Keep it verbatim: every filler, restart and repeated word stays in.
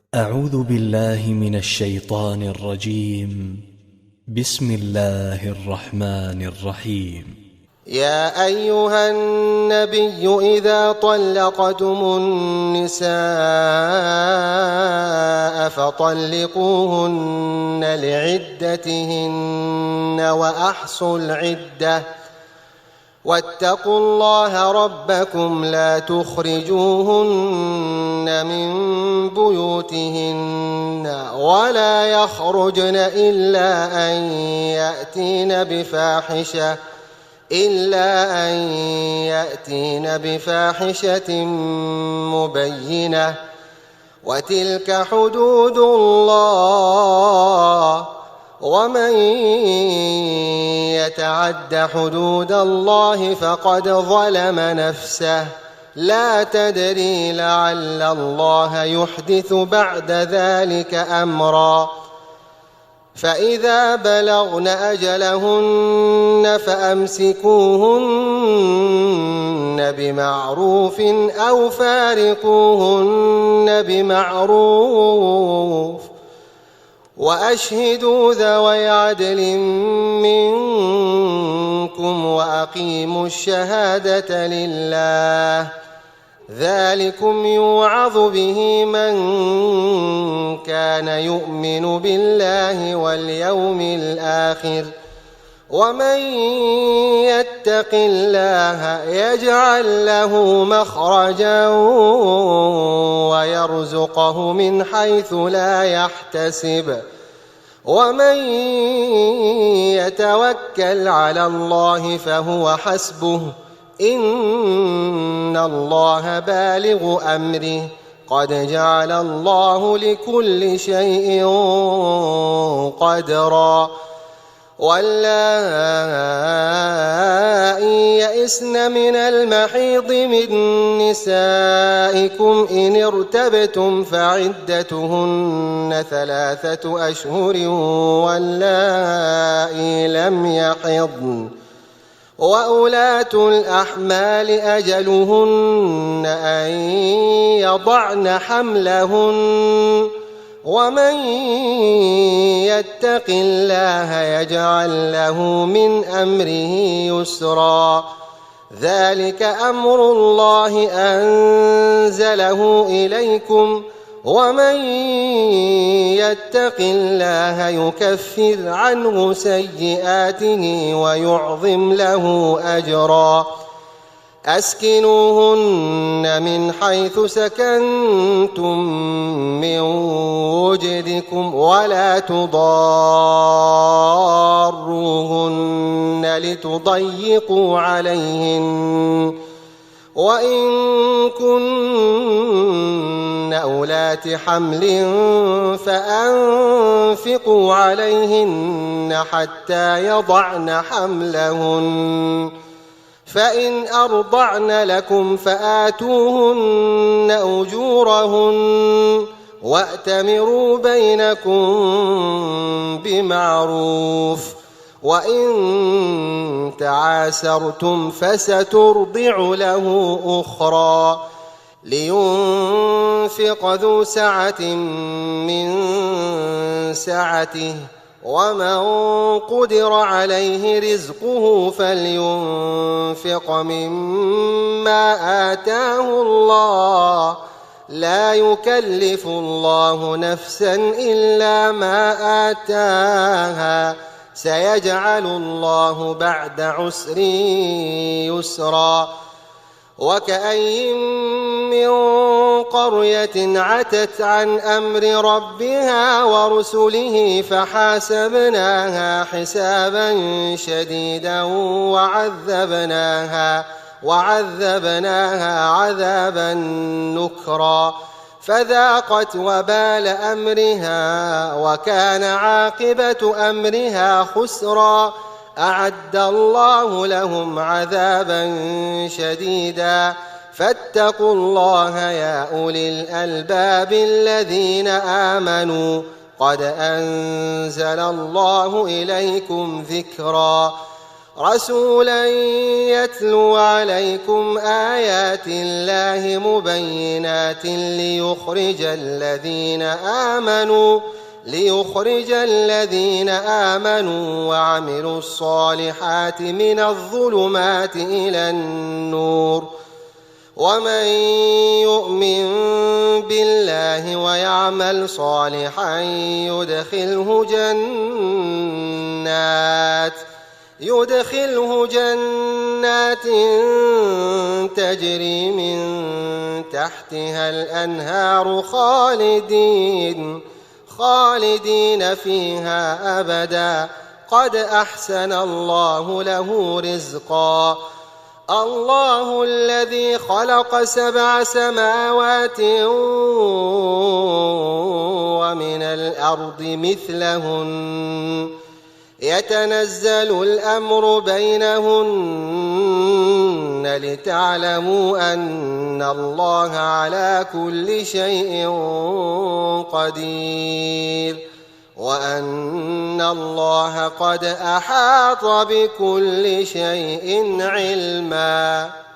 أعوذ بالله من الشيطان الرجيم. بسم الله الرحمن الرحيم. يا أيها النبي إذا طلقتم النساء فطلقوهن لعدتهن وأحصوا العدة واتقوا الله ربكم لا تخرجوهن من بيوتهن ولا يخرجن إلا أن يأتين بفاحشة إلا أن يأتين بفاحشة مبينة وتلك حدود الله ومن يتعد حدود الله فقد ظلم نفسه لا تدري لعل الله يحدث بعد ذلك أمرا فإذا بلغن أجلهن فأمسكوهن بمعروف أو فارقوهن بمعروف وأشهدوا ذوي عدل منكم وأقيموا الشهادة لله ذلكم يوعظ به من كان يؤمن بالله واليوم الآخر ومن يتق الله يجعل له مخرجا ويرزقه من حيث لا يحتسب ومن يتوكل على الله فهو حسبه إن الله بالغ أمره قد جعل الله لكل شيء قدرا واللائي يئسن من المحيض من نسائكم إن ارتبتم فعدتهن ثلاثة أشهر واللائي لم يحضن وأولاة الأحمال أجلهن أن يضعن حملهن ومن يتق الله يجعل له من أمره يسرا ذلك أمر الله أنزله إليكم ومن يتق الله يكفر عنه سيئاته ويعظم له أجرا أسكنوهن من حيث سكنتم من وجدكم ولا تضاروهن لتضيقوا عليهن وإن كن أولات حمل فأنفقوا عليهن حتى يضعن حملهن فإن أرضعن لكم فآتوهن أجورهن وأتمروا بينكم بمعروف وإن تعاسرتم فسترضع له أخرى لينفق ذو سعة من سعته ومن قدر عليه رزقه فلينفق مما آتاه الله لا يكلف الله نفسا إلا ما آتاها سيجعل الله بعد عسر يسرا وكأين من قرية عتت عن أمر ربها ورسله فحاسبناها حسابا شديدا وعذبناها وعذبناها عذابا نكرا فذاقت وبال أمرها وكان عاقبة أمرها خسرا أعد الله لهم عذابا شديدا فاتقوا الله يا أولي الألباب الذين آمنوا قد أنزل الله إليكم ذكرا رسولا يتلو عليكم آيات الله مبينات ليخرج الذين آمنوا ليخرج الذين آمنوا وعملوا الصالحات من الظلمات إلى النور ومن يؤمن بالله ويعمل صالحا يدخله جنات يدخله جنات تجري من تحتها الأنهار خالدين خالدين فيها أبدا قد أحسن الله له رزقا الله الذي خلق سبع سماوات ومن الأرض مثلهن يتنزل الأمر بينهن لتعلموا أن الله على كل شيء قدير وأن الله قد أحاط بكل شيء علما.